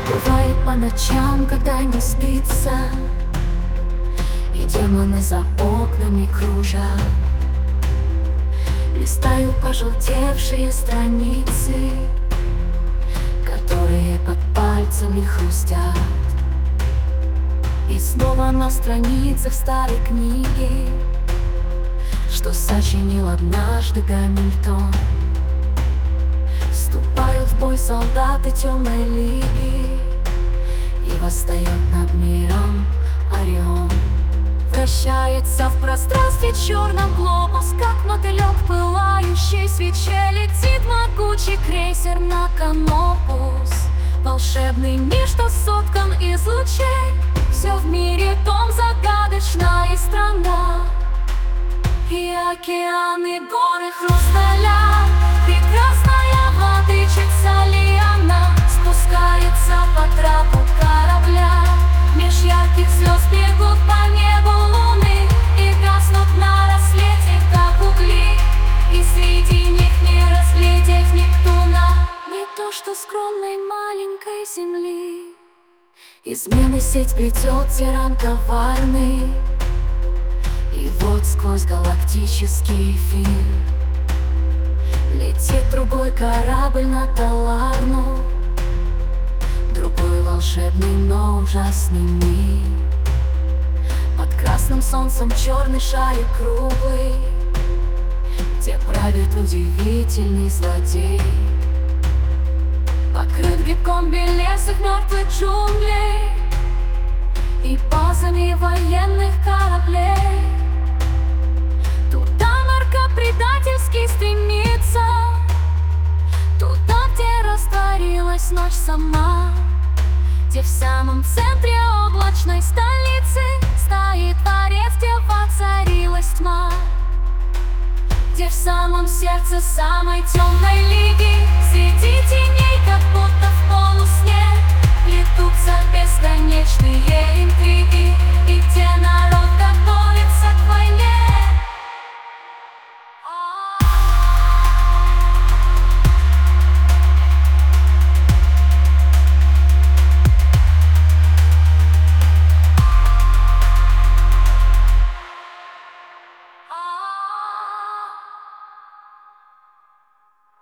Бывает по ночам, когда не спится, и демоны за окнами кружат. Листаю пожелтевшие страницы, которые под пальцами хрустят. И снова на страницах старой книги, что сочинил однажды Гамильтон. Вступают в бой солдаты темной лиги, и восстает над миром Орион. Вращается в пространстве черном глобус, как мотылек в пылающей свече. Летит могучий крейсер на Канопус, волшебный мир, что соткан из лучей. Все в мире том загадочная страна, и океаны, горы хрусталя. Прекрасная владычица Лиана спускается по трапу корабля. Меж ярких звезд бегут по небу луны и гаснут на рассвете, как угли. И среди них не разглядеть Нептуна, не то что скромной маленькой земли. Измены сеть плетет тиран коварный, и вот сквозь галактический эфир летит другой корабль на Таларну. Другой волшебный, но ужасный мир. Под красным солнцем черный шарик круглый, где правит удивительный злодей. Покрыт грибком белесых мертвых джунглей и базами военных кораблей. Туда нарко предательски стремится, туда, где растворилась ночь сама, где в самом центре облачной столицы стоит дворец, где воцарилась тьма, где в самом сердце самой темной